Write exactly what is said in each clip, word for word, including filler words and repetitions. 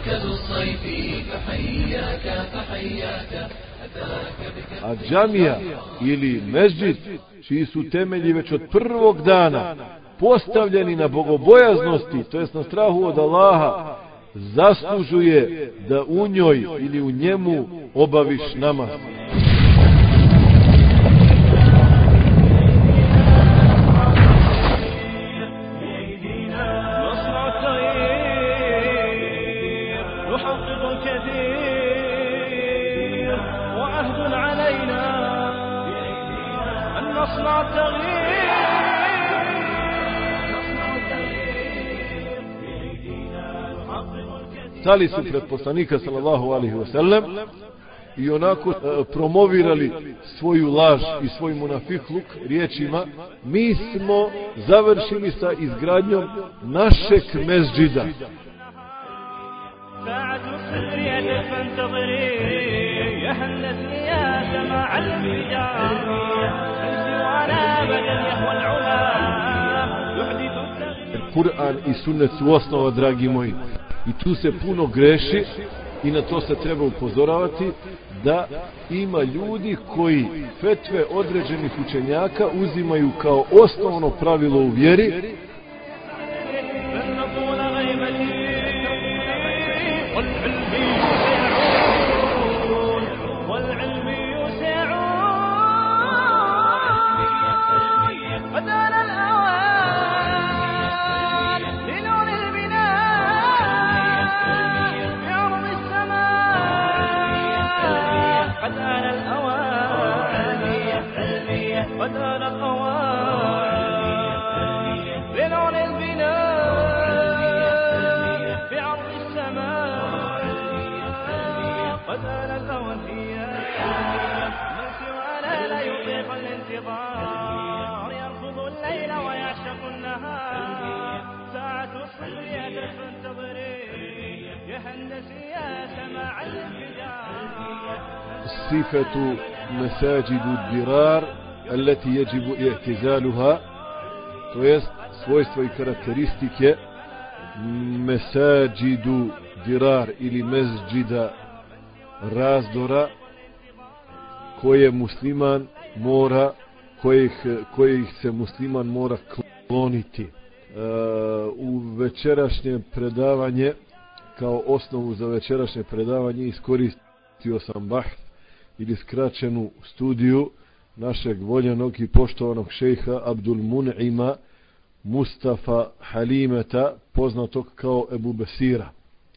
مركز الصيف فحياك فحياك. A džamija ili mezđid, čiji su temelji već od prvog dana postavljeni na bogobojaznosti, to jest na strahu od Allaha, zaslužuje da u njoj ili u njemu obaviš namaz. Stali su pred poslanika sallallahu alejhi ve sellem i onako e, promovirali svoju laž i svoj munafikluk riječima: mi smo završili sa izgradnjom našeg mezđida. Kur'an i sunnet su osnova, dragi moji. I tu se puno greši i na to se treba upozoravati, da ima ljudi koji fetve određenih učenjaka uzimaju kao osnovno pravilo u vjeri. صفة مساجد الدرار التي يجب اعتزالها, to jest svojstva i karakteristike mesađidu dirar ili mezđida razdora koje musliman mora, kojih, kojih se musliman mora kloniti. E, u večerašnje predavanje, kao osnovu za večerašnje predavanje, iskoristio sam bahth ili skraćenu studiju našeg voljenog i poštovanog šejha Abdul Mun'ima Mustafa Halimeta, poznatog kao Ebu Besira.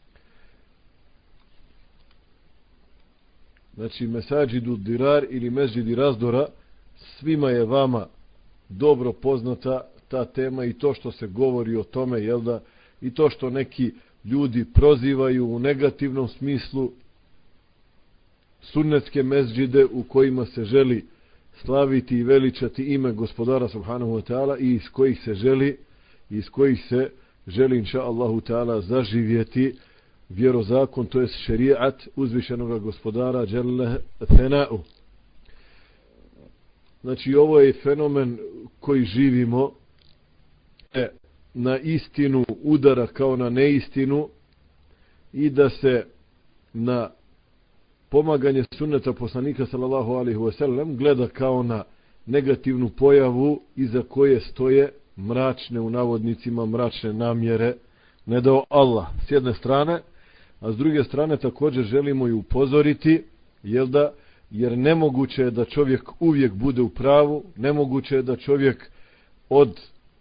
Znači, mesađidu dirar ili mezđidi razdora, svima je vama dobro poznata ta tema i to što se govori o tome, jel da, i to što neki ljudi prozivaju u negativnom smislu sunnetske mezđide u kojima se želi slaviti i veličati ime Gospodara subhanahu wa ta'ala i iz kojih se želi iz kojih se želi inša Allahu ta'ala zaživjeti vjerozakon, to je šerijat uzvišenog Gospodara dželle thena'u. Znači, ovo je fenomen koji živimo, e, na istinu udara kao na neistinu i da se na pomaganje sunneta poslanika sallallahu alejhi ve sellem gleda kao na negativnu pojavu iza koje stoje mračne, u navodnicima, mračne namjere, ne dao Allah s jedne strane, a s druge strane također želimo i upozoriti, jel da, jer nemoguće je da čovjek uvijek bude u pravu, nemoguće je da čovjek od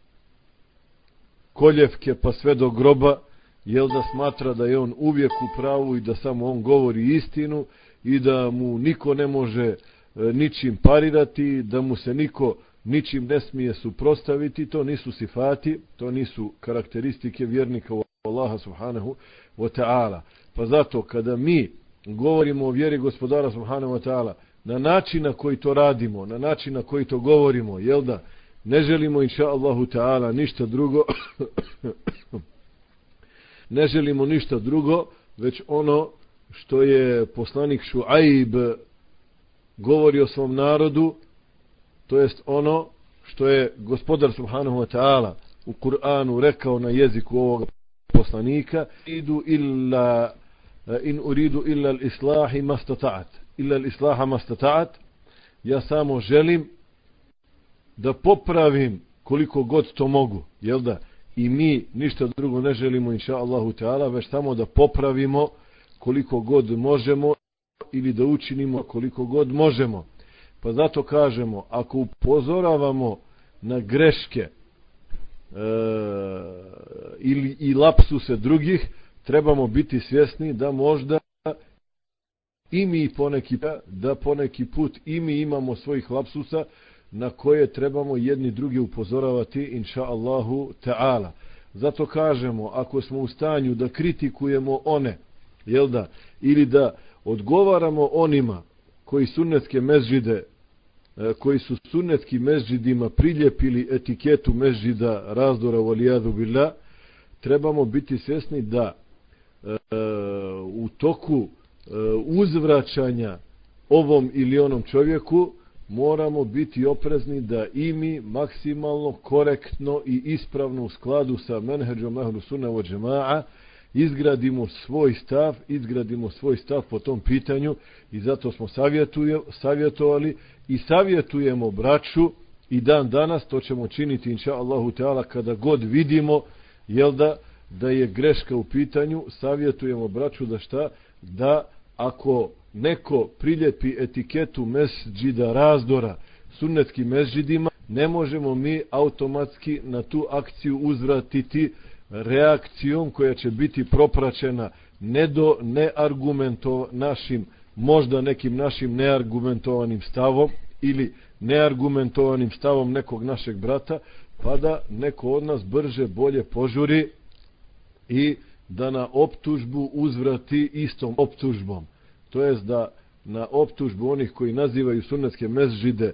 koljevke pa sve do groba, jel da, smatra da je on uvijek u pravu i da samo on govori istinu i da mu niko ne može e, ničim parirati, da mu se niko ničim ne smije suprotstaviti. To nisu sifati, to nisu karakteristike vjernika u Allaha subhanahu wa ta'ala. Pa zato kada mi govorimo o vjeri Gospodara subhanahu wa ta'ala na način na koji to radimo, na način na koji to govorimo, jel da, ne želimo inša Allahu ta'ala ništa drugo ne želimo ništa drugo već ono što je poslanik Šuajb govori o svom narodu, to jest ono što je Gospodar subhanahu wa ta'ala u Kur'anu rekao na jeziku ovoga poslanika idu illa in uridu illa al-islahi mastata'at illa al-islaha mastata'at, ja samo želim da popravim koliko god to mogu, jel da? I mi ništa drugo ne želimo, inša Allahu Teala, već samo da popravimo koliko god možemo ili da učinimo koliko god možemo. Pa zato kažemo, ako upozoravamo na greške e, ili i lapsuse drugih, trebamo biti svjesni da možda i mi poneki, da poneki put i mi imamo svojih lapsusa na koje trebamo jedni drugi upozoravati, inša Allahu Ta'ala. Zato kažemo, ako smo u stanju da kritikujemo one, jel da, ili da odgovaramo onima koji sunnetske mezđide, koji su sunnetskim mezđidima priljepili etiketu mezđida razdora valijadu billah, trebamo biti svjesni da e, u toku e, uzvraćanja ovom ili onom čovjeku moramo biti oprezni da i mi maksimalno korektno i ispravno u skladu sa menheđom ehlu sunna wa džema'a izgradimo svoj stav, izgradimo svoj stav po tom pitanju i zato smo savjetovali i savjetujemo braću i dan danas, to ćemo činiti inša Allahu Teala kada god vidimo, jel da, da je greška u pitanju, savjetujemo braću da šta, da ako neko priljepi etiketu mesđida razdora sunnetskim mesđidima, ne možemo mi automatski na tu akciju uzvratiti reakcijom koja će biti propraćena ne do neargumentov našim, možda nekim našim neargumentovanim stavom ili neargumentovanim stavom nekog našeg brata, pa da neko od nas brže bolje požuri i da na optužbu uzvrati istom optužbom. To jest da na optužbu onih koji nazivaju sunnetske mezđide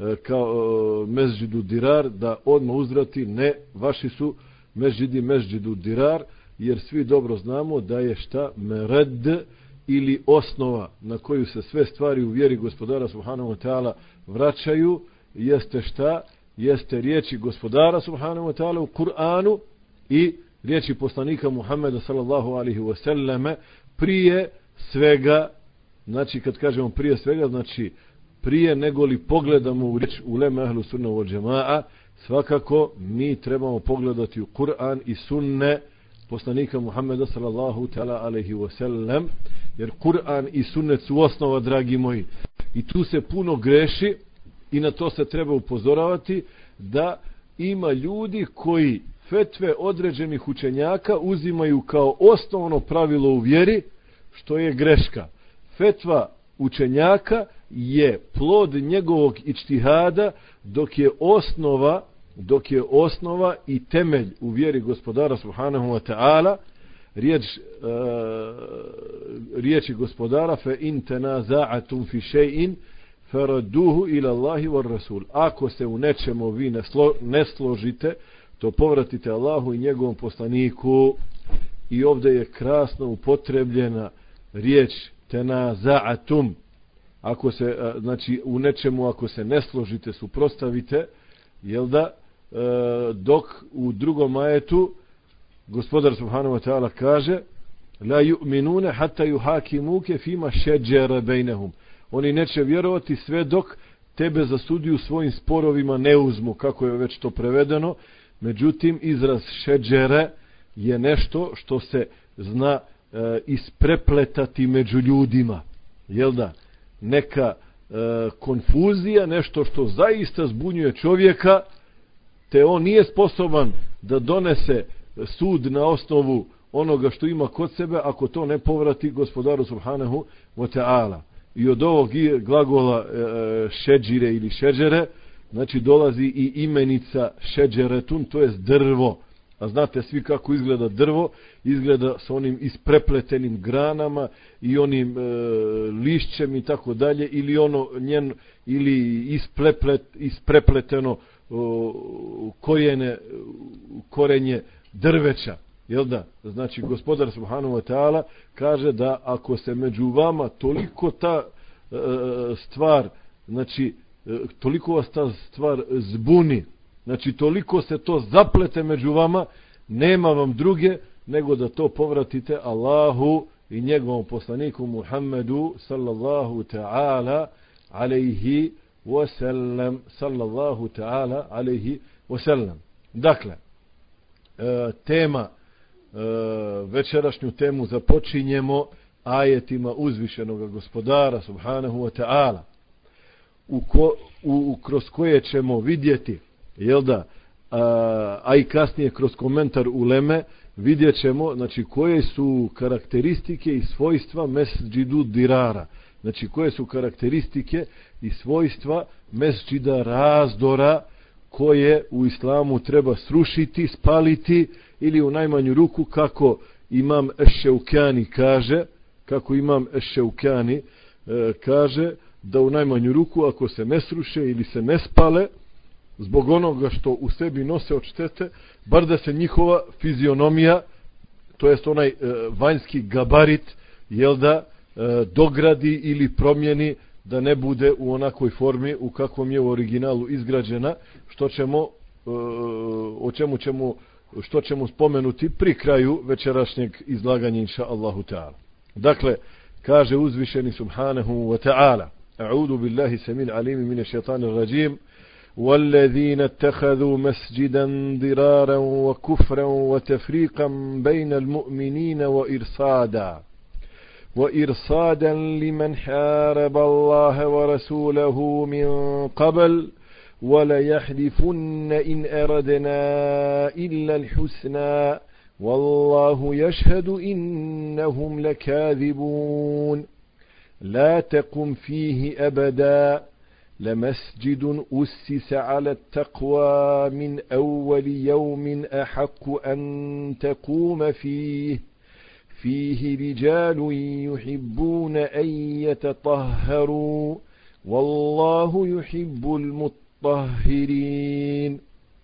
kao mezđidu dirar, da odmah uzvrati ne, vaši su mezđidi mezđidu dirar, jer svi dobro znamo da je šta mered ili osnova na koju se sve stvari u vjeri gospodara subhanahu wa ta'ala vraćaju, jeste šta? Jeste riječi gospodara subhanahu wa ta'ala u Kur'anu i riječi poslanika Muhammeda sallallahu alaihi wa sallame prije svega. Znači kad kažemo prije svega, znači prije nego li pogledamo u riječ ulema ehlu sunna wal džema'a, svakako mi trebamo pogledati u Kur'an i sunne poslanika Muhammeda sallallahu ta'ala alaihi wa sallam, jer Kur'an i sunnet su osnova, dragi moji, i tu se puno greši i na to se treba upozoravati, da ima ljudi koji fetve određenih učenjaka uzimaju kao osnovno pravilo u vjeri, što je greška. Fetva učenjaka je plod njegovog ičtihada, dok je osnova dok je osnova i temelj u vjeri gospodara subhanahu wa ta'ala riječ uh, riječi gospodara fa in tanaza'atum fi shay'in faradduhu ila Allahi war rasul. Ako se u nečemu vi ne, slo, ne složite, to povratite Allahu i njegovom poslaniku. I ovdje je krasno upotrebljena riječ tanaza'atum. Ako se, znači u nečemu ako se ne složite, suprotstavite, jel da, e, dok u drugom ajetu gospodar subhanahu wa ta'ala kaže la yu'minuna hatta yuhakimuke fima shajara bainahum. Oni neće vjerovati sve dok tebe za sudiju svojim sporovima ne uzmu, kako je već to prevedeno. Međutim, izraz šeđere je nešto što se zna e, isprepletati među ljudima, jel da, neka e, konfuzija, nešto što zaista zbunjuje čovjeka, te on nije sposoban da donese sud na osnovu onoga što ima kod sebe, ako to ne povrati gospodaru subhanahu wa ta'ala. I od ovog glagola e, šeđire ili šeđere, znači dolazi i imenica šeđeretun, to je drvo. A znate svi kako izgleda drvo, izgleda s onim isprepletenim granama i onim e, lišćem i tako dalje, ili ono njen, ili ispreplet, isprepleteno o, korijene, korenje drveća. Jel da? Znači gospodar subhanahu wa ta'ala kaže da ako se među vama toliko ta e, stvar, znači e, toliko vas ta stvar zbuni, znači toliko se to zaplete među vama, nema vam druge nego da to povratite Allahu i njegovom poslaniku Muhammedu sallallahu ta'ala alejhi wasallam, sallallahu ta'ala alejhi wasallam. Dakle, e, tema, e, večerašnju temu započinjemo ajetima uzvišenog gospodara subhanahu wa ta'ala, u ko, u, kroz koje ćemo vidjeti, jel da, a, a i kasnije kroz komentar uleme vidjet ćemo, znači, koje su karakteristike i svojstva mesdžidu dirara, znači koje su karakteristike i svojstva mesdžida razdora koje u islamu treba srušiti, spaliti ili u najmanju ruku, kako imam Eššeukani kaže, kako imam Eššeukani e, kaže, da u najmanju ruku ako se ne sruše ili se ne spale zbog onoga što u sebi nose od štete, bar da se njihova fizionomija, to jest onaj e, vanjski gabarit, jel da, e, dogradi ili promijeni, da ne bude u onakvoj formi u kakvom je u originalu izgrađena, što ćemo, e, o čemu ćemo, što ćemo spomenuti pri kraju večerašnjeg izlaganja, inša Allahu ta'ala. Dakle, kaže uzvišeni subhanahu wa ta'ala: A'udhu billahi samil alimi mine šeitanir rajim. والذين اتخذوا مسجدا ضرارا وكفرا وتفريقا بين المؤمنين وإرصادا وإرصادا لمن حارب الله ورسوله من قبل وليحلفن إن أردنا إلا الحسنى والله يشهد إنهم لكاذبون لا تقم فيه أبدا لمسجد أسس على التقوى من أول يوم أحق أن تقوم فيه فيه رجال يحبون أن يتطهروا والله يحب المطهرين.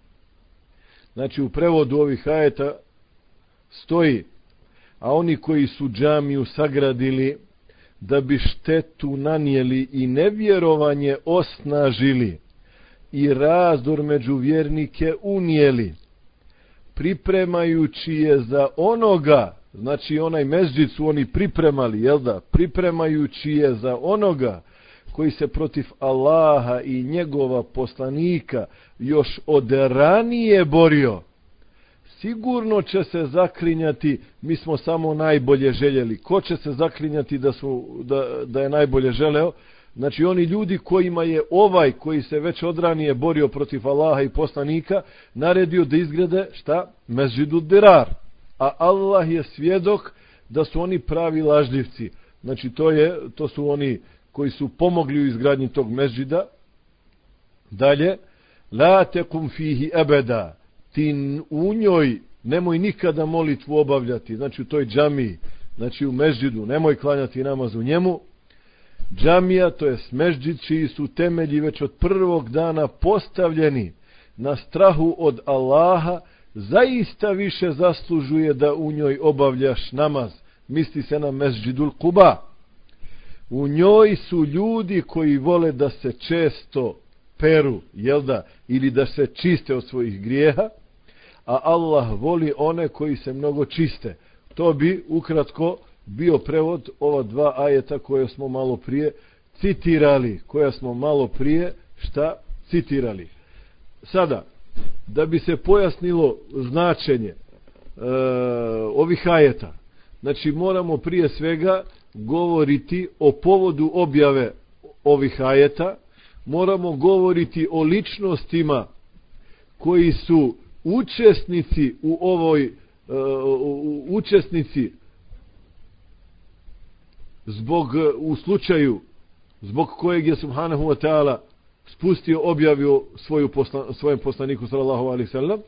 Znači, u prevodu ovih ajeta stoji: a oni koji su džamiju sagradili da bi štetu nanijeli i nevjerovanje osnažili i razdor među vjernike unijeli, pripremajući je za onoga, znači onaj mesdžid su oni pripremali, jel da, pripremajući je za onoga koji se protiv Allaha i njegova poslanika još od ranije borio, sigurno će se zaklinjati, mi smo samo najbolje željeli. Ko će se zaklinjati da, su, da, da je najbolje želeo? Znači oni ljudi kojima je ovaj koji se već odranije borio protiv Allaha i poslanika naredio da izgrade šta? Mesdžidu dirar. A Allah je svjedok da su oni pravi lažljivci. Znači to, je, to su oni koji su pomogli u izgradnji tog mesdžida. Dalje, la tekum fihi ebeda, ti u njoj nemoj nikada molitvu obavljati, znači u toj džamiji, znači u mesdžidu, nemoj klanjati namaz u njemu. Džamija, to je mesdžid čiji su temelji već od prvog dana postavljeni na strahu od Allaha, zaista više zaslužuje da u njoj obavljaš namaz. Misli se na mesdžidul Kuba. U njoj su ljudi koji vole da se često peru, jel da, ili da se čiste od svojih grijeha, a Allah voli one koji se mnogo čiste. To bi ukratko bio prevod ova dva ajeta koje smo malo prije citirali, koja smo malo prije šta citirali. Sada, da bi se pojasnilo značenje e, ovih ajeta, znači moramo prije svega govoriti o povodu objave ovih ajeta, moramo govoriti o ličnostima koji su učesnici u ovoj uh, učesnici zbog u slučaju zbog kojeg je subhanahu wa ta'ala spustio, objavio svoju posla, svojem poslaniku sallallahu alejhi ve sellem.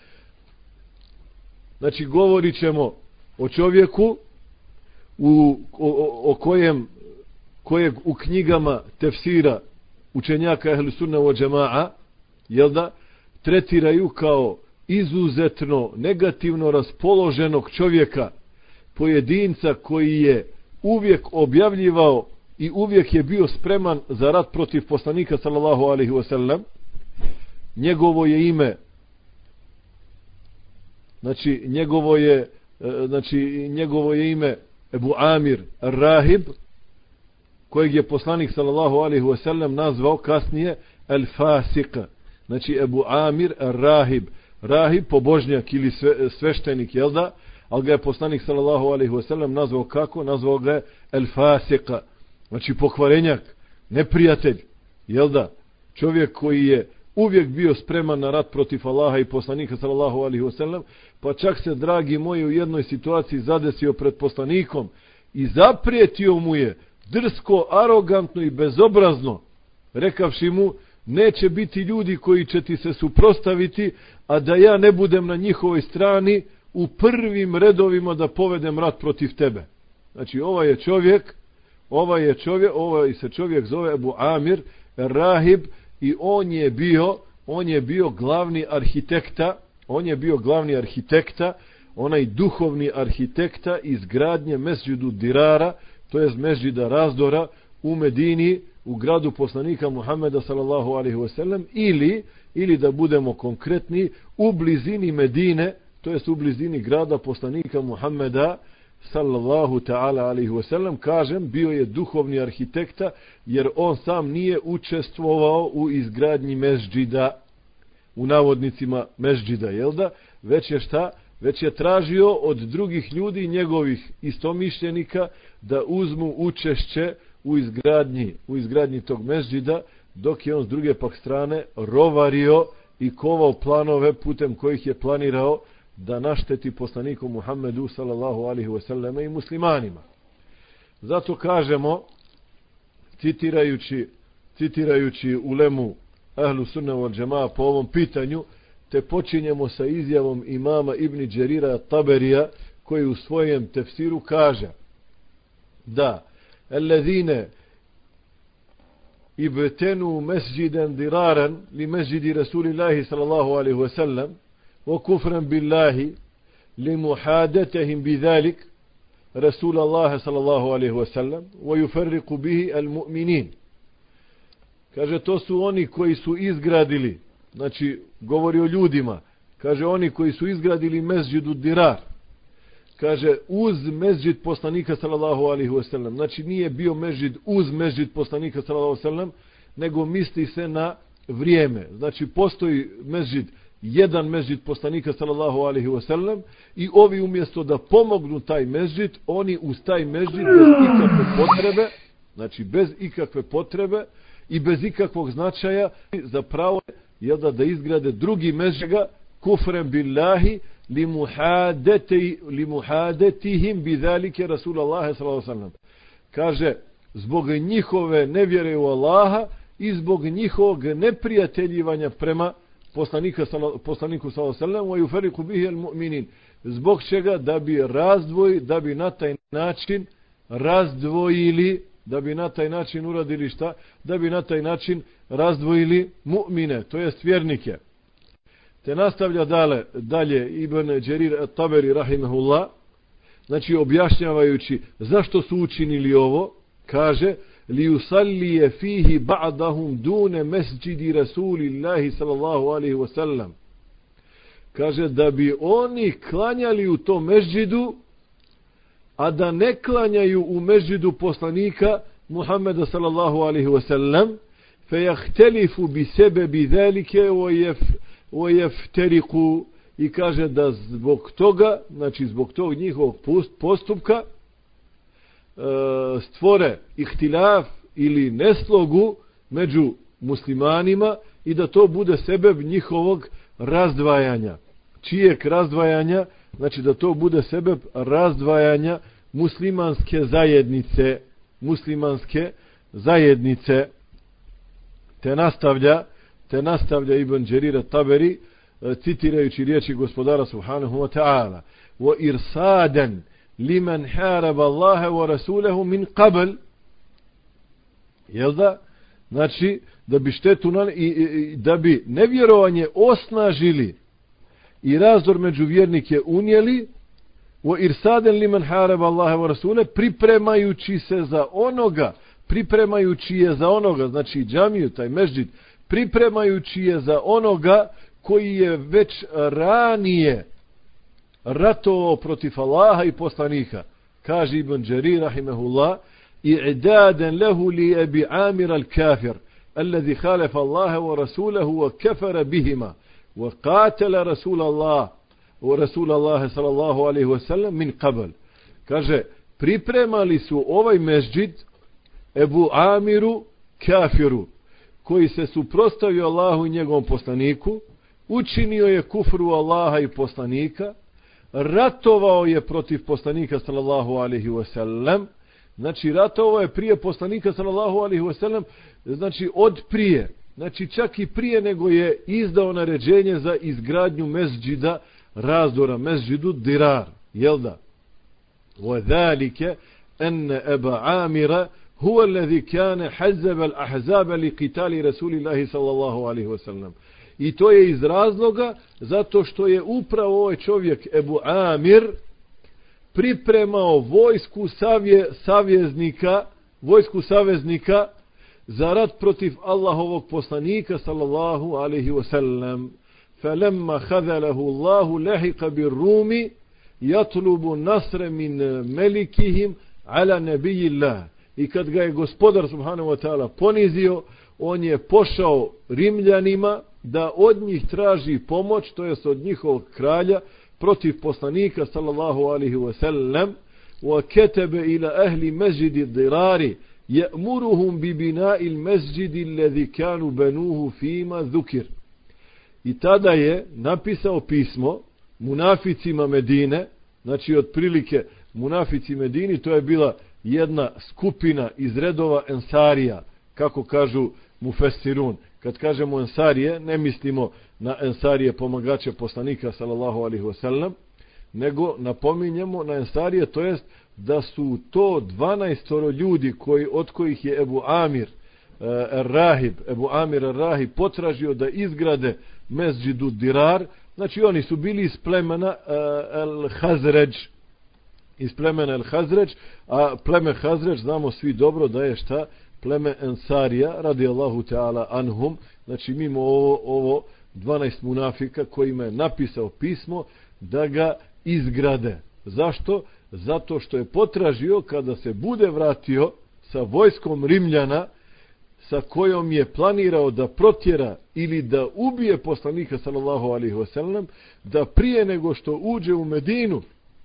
Znači govorit ćemo o čovjeku u, o, o kojem kojeg u knjigama tefsira učenjaka ehli sunna wa džema'a, jel da, tretiraju kao izuzetno negativno raspoloženog čovjeka, pojedinca koji je uvijek objavljivao i uvijek je bio spreman za rat protiv poslanika sallallahu alejhi ve sellem. Njegovo je ime, znači njegovo je znači njegovo je ime Ebu Amir Rahib, kojeg je poslanik sallallahu alejhi ve sellem nazvao kasnije El Fasik. Znači Ebu Amir Rahib, Rahib pobožnjak ili sve, sveštenik, jel da? Ali ga je poslanik sallallahu alejhi ve sellem nazvao kako? Nazvao ga El Fasik. Znači pokvarenjak, neprijatelj, jel da? Čovjek koji je uvijek bio spreman na rat protiv Allaha i poslanika sallallahu alejhi ve sellem, pa čak se, dragi moji, u jednoj situaciji zadesio pred poslanikom i zaprijetio mu je drsko, arogantno i bezobrazno, rekavši mu: neće biti ljudi koji će ti se suprotstaviti, a da ja ne budem na njihovoj strani u prvim redovima da povedem rat protiv tebe. Znači ovaj je čovjek, ovaj je čovjek, ovaj se čovjek zove Ebu Amir Rahib i on je bio, on je bio glavni arhitekta, on je bio glavni arhitekta, onaj duhovni arhitekta izgradnje Mesdžidu Dirara, to je Mesdžida Razdora u Medini, u gradu poslanika Muhameda sallallahu alejhi ve sellem, ili ili da budemo konkretni, u blizini Medine, to jest u blizini grada poslanika Muhameda sallallahu ta'ala alejhi ve sellem. Kažem, bio je duhovni arhitekta, jer on sam nije učestvovao u izgradnji Mesdžida, u navodnicima Mesdžida, jel da? Već je šta? Već je tražio od drugih ljudi, njegovih istomišljenika, da uzmu učešće u izgradnji, u izgradnji tog Mesdžida, dok je on s druge pak strane rovario i kovao planove putem kojih je planirao da našteti poslaniku Muhammedu sallallahu alejhi ve selleme i muslimanima. Zato kažemo, citirajući, citirajući ulemu Ahlu sunna wal džemaa po ovom pitanju, te počinjemo sa izjavom imama Ibn Đerira Taberija, koji u svojem tefsiru kaže da الذين ابتنوا مسجدا ضرارا لمسجد رسول الله صلى الله عليه وسلم وكفرا بالله لمحادتهم بذلك رسول الله صلى الله عليه وسلم ويفرق به المؤمنين. Kaže, to su oni koji su izgradili, znači govori o ljudima, kaže oni koji su izgradili Mesdžidu Dirar, kaže uz Mesdžid poslanika sallallahu alejhi ve sellem. Znači nije bio Mesdžid uz Mesdžid poslanika sallallahu alejhi ve sellem, nego misli se na vrijeme. Znači postoji Mesdžid, jedan Mesdžid poslanika sallallahu alejhi ve sellem, i ovi umjesto da pomognu taj Mesdžid, oni uz taj Mesdžid bez ikakve potrebe, znači bez ikakve potrebe i bez ikakvog značaja, zapravo je da, da izgrade drugi Mesdžid, kufrem billahi limuhadeti limuhadetihim bidalike Rasulullaha sallallahu alejhi ve sellem. Kaže, zbog njihove nevjere u Allaha i zbog njihovog neprijateljivanja prema poslanika poslaniku sallallahu alejhi ve sellem, wa yufariqu bihi almu'minin, zbog čega da bi razdvoj da bi na taj način razdvojili, da bi na taj način uradili šta? Da bi na taj način razdvojili mu'mine, to jest vjernike. Te nastavlja dalje, dalje Ibn Đerir Taberi rahimehullah, znači objašnjavajući zašto su učinili ovo, kaže: li yusallije fihi ba'dahum dune mesđidi Rasulillahi sallallahu alaihi wa sallam. Kaže, da bi oni klanjali u tom mesdžidu, a da ne klanjaju u mesdžidu poslanika Muhammeda sallallahu alaihi wa sallam, fe jahtelifu bi sebe bi dhalike o jef وَيَفْتَرِقُوا, i kaže da zbog toga, znači zbog tog njihovog postupka, stvore ihtilaf ili neslogu među muslimanima i da to bude sebeb njihovog razdvajanja. Čijeg razdvajanja? Znači da to bude sebeb razdvajanja muslimanske zajednice, muslimanske zajednice. Te nastavlja te nastavlja Ibn Đerira Taberi, citirajući riječi gospodara subhanahu wa ta'ala: wa irsadan liman haraba Allaha wa rasulahu min qabl. Jel da? Znači da bi štetu na, i, i, da bi nevjerovanje osnažili i razdor među vjernike unijeli, wa irsadan liman haraba Allaha wa rasulahu, pripremajući se za onoga, pripremajući je za onoga, znači džamiju, taj mesdžid, pripremajući je za onoga koji je već ranije ratovao protiv Allaha i poslanika. Kaže Ibn Đarir rahimehullah, i'dadan lahu li Abi Amir al-Kafir alladhi khalafa Allaha wa rasulahu wa kafara bihima wa qatala Rasul Allah wa Rasul Allah sallallahu alaihi wa sallam min qabl. Kaže, pripremali su ovaj mesdžid Ebu Amiru Kafiru, koji se suprotstavio Allahu i njegovom poslaniku, učinio je kufru Allaha i poslanika, ratovao je protiv poslanika sallallahu alaihi wasallam, znači ratovao je prije poslanika sallallahu alaihi wasallam, znači od prije, znači čak i prije nego je izdao naređenje za izgradnju mesdžida razdora, mesdžidu Dirar, jel da? وَذَلِكَ أَنَّ أَبَا عَامِرَ هو الذي كان حزب الأحزاب لقتال رسول الله صلى الله عليه وسلم. I to je iz razloga zato što je upravo ovaj čovjek Ebu Amir pripremao vojsku savje, savjeznika, vojsku saveznika za rat protiv Allahovog poslanika sallallahu alaihi wasallam. فَلَمَّا خَذَلَهُ اللَّهُ لَحِقَ بِالرُّومِ يَطْلُبُ نَصْرَ مِنْ مَلِكِهِمْ عَلَى نَبِيِّ اللَّهِ. I kad ga je gospodar subhanahu wa ta'ala ponizio, on je pošao Rimljanima da od njih traži pomoć, to jest od njihovog kralja, protiv poslanika sallallahu alaihi wa sallam, wa ketebe ila ahli mesđidi dirari, je'muruhum bi bina'il mesđidi alladhi kanu banuhu fima dhukir. I tada je napisao pismo munaficima Medine, znači otprilike munafici Medini, to je bila jedna skupina iz redova Ensarija, kako kažu Mufessirun. Kad kažemo Ensarije, ne mislimo na Ensarije pomagače poslanika sallallahu alaihi wasallam, nego napominjemo na Ensarije, to jest da su to dvanaestoro ljudi koji, od kojih je Ebu Amir uh, Rahib, Ebu Amir Rahib potražio da izgrade mesdžidu Dirar, znači oni su bili iz plemena uh, El Hazređ, iz plemena El Hazređ, a pleme Hazređ znamo svi dobro da je šta? Pleme Ensarija, radijallahu ta'ala anhum, znači mimo ovo, ovo dvanaest munafika kojima je napisao pismo da ga izgrade. Zašto? Zato što je potražio kada se bude vratio sa vojskom Rimljana, sa kojom je planirao da protjera ili da ubije poslanika sallallahu alaihi wasallam, da prije nego što uđe u Medinu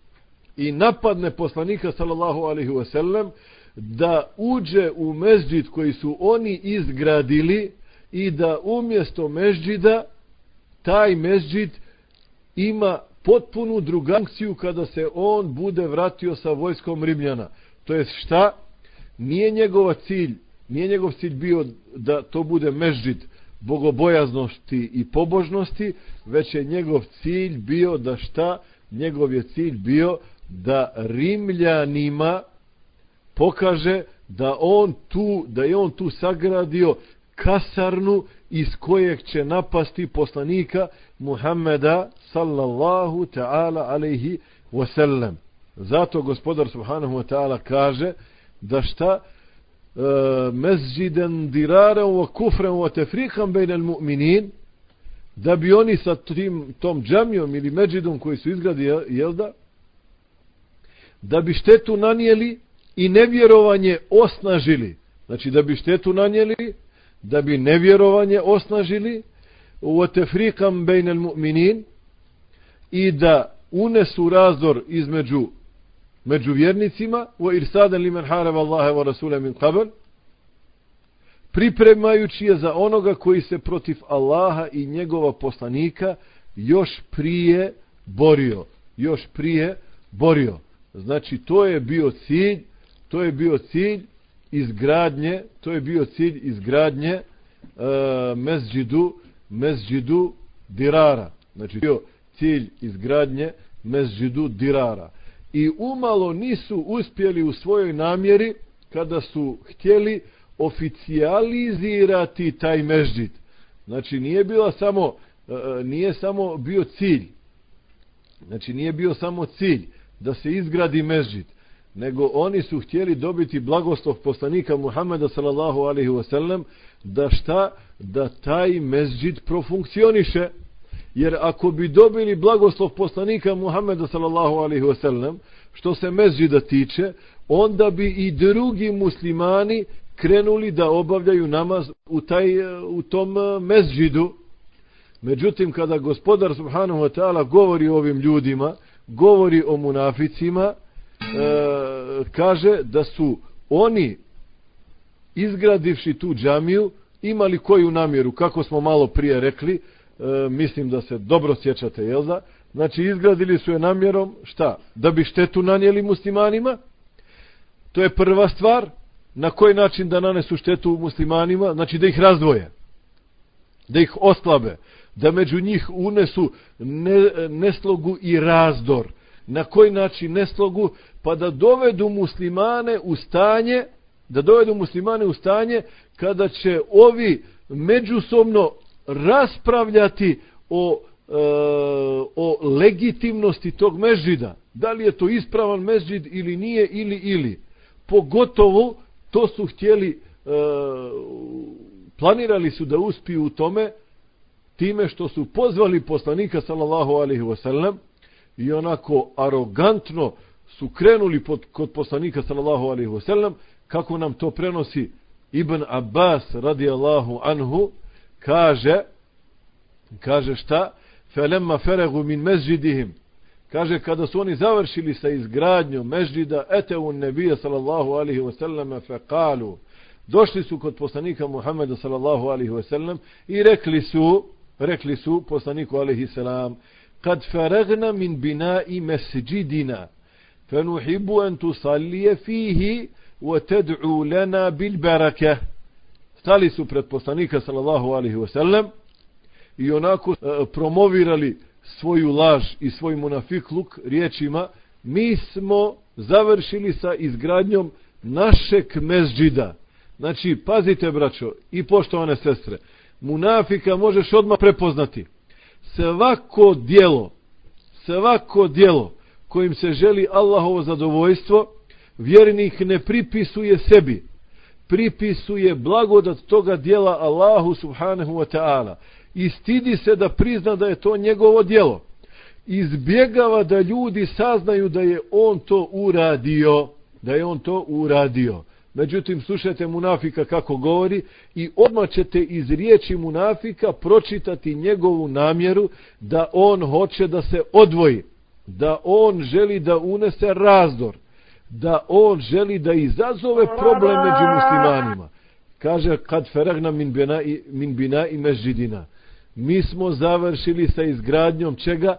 i napadne poslanika sallallahu alaihi wasallam, da uđe u mesdžid koji su oni izgradili i da umjesto mesdžida taj mesdžid ima potpunu drugačiju kada se on bude vratio sa vojskom Rimljana. To jest šta? Nije njegov cilj, nije njegov cilj bio da to bude mesdžid bogobojaznosti i pobožnosti, već je njegov cilj bio da šta? Njegov je cilj bio da Rimljanima pokaže da on tu, da je on tu sagradio kasarnu iz kojeg će napasti poslanika Muhammeda sallallahu ta'ala alaihi wasallam. Zato gospodar subhanahu wa ta'ala kaže da šta? E, mesđiden diraran wa kufran wa tefrikan bejnel mu'minin, da bi oni sa tim, tom džamijom ili međidom koji su izgradi, jel da? Da bi štetu nanijeli i nevjerovanje osnažili. Znači da bi štetu nanijeli, da bi nevjerovanje osnažili, u tefrikan bejnel mu'minin, i da unesu razdor između među vjernicima, u irsadan limen harava Allahe wa rasule min qabl, pripremajući je za onoga koji se protiv Allaha i njegova poslanika još prije borio. Još prije borio. Znači to je bio cilj, to je bio cilj izgradnje, to je bio cilj izgradnje uh, mesdžidu, mesdžidu Dirara. Znači bio cilj izgradnje mesdžidu Dirara. I umalo nisu uspjeli u svojoj namjeri kada su htjeli oficijalizirati taj mesdžid. Znači nije bila samo uh, nije samo bio cilj. Znači nije bio samo cilj da se izgradi mesdžid, nego oni su htjeli dobiti blagoslov poslanika Muhammeda sallallahu alaihi wasallam da šta? Da taj mesdžid profunkcioniše. Jer ako bi dobili blagoslov poslanika Muhammeda sallallahu alejhi ve sellem, što se mezđida tiče, onda bi i drugi muslimani krenuli da obavljaju namaz u, taj, u tom mezđidu. Međutim, kada gospodar subhanahu wa ta'ala govori o ovim ljudima, govori o munaficima, e, kaže da su oni izgradivši tu džamiju imali koju namjeru, kako smo malo prije rekli, e, mislim da se dobro sjećate, jel da? Znači izgradili su je namjerom, šta? Da bi štetu nanijeli muslimanima. To je prva stvar. Na koji način da nanesu štetu muslimanima? Znači da ih razdvoje, da ih oslabe, da među njih unesu ne, neslogu i razdor. Na koji način neslogu? Pa da dovedu muslimane u stanje, da dovedu muslimane u stanje kada će ovi međusobno raspravljati o, e, o legitimnosti tog mezđida. Da li je to ispravan mezđid ili nije, ili ili. Pogotovo to su htjeli, e, planirali su da uspiju u tome time što su pozvali poslanika sallallahu alejhi ve sellem i onako arogantno su krenuli pod, kod poslanika sallallahu alejhi ve sellem, kako nam to prenosi Ibn Abbas radijallahu anhu, kaže, kaže šta? Felemma feregu min mezđidihim, kaže kada su oni završili sa izgradnjom mezđida, eteu nebija sallallahu alejhi ve sellem fe kalu, došli su kod poslanika Muhammeda sallallahu alejhi ve sellem i rekli su, rekli su poslaniku alejhi selam, kad feragna min binai mesđidina, fenuhibu en tusallije fihi wa tad'u lana bil baraka. Stali su pred poslanika sallallahu alejhi ve sellem i onako e, promovirali svoju laž i svoj munafikluk riječima: mi smo završili sa izgradnjom našeg mezđida. Znači, pazite braćo i poštovane sestre, munafika možeš odmah prepoznati. Svako djelo, svako djelo kojim se želi Allahovo zadovoljstvo, vjernik ne pripisuje sebi, pripisuje blagodat toga djela Allahu subhanahu wa ta'ala i stidi se da prizna da je to njegovo djelo. Izbjegava da ljudi saznaju da je on to uradio, da je on to uradio. Međutim, slušajte munafika kako govori i odmah ćete iz riječi munafika pročitati njegovu namjeru da on hoće da se odvoji, da on želi da unese razdor, da on želi da izazove problem među muslimanima. Kaže, kad feragna min bina i, min bina i mezđidina. Mi smo završili sa izgradnjom čega?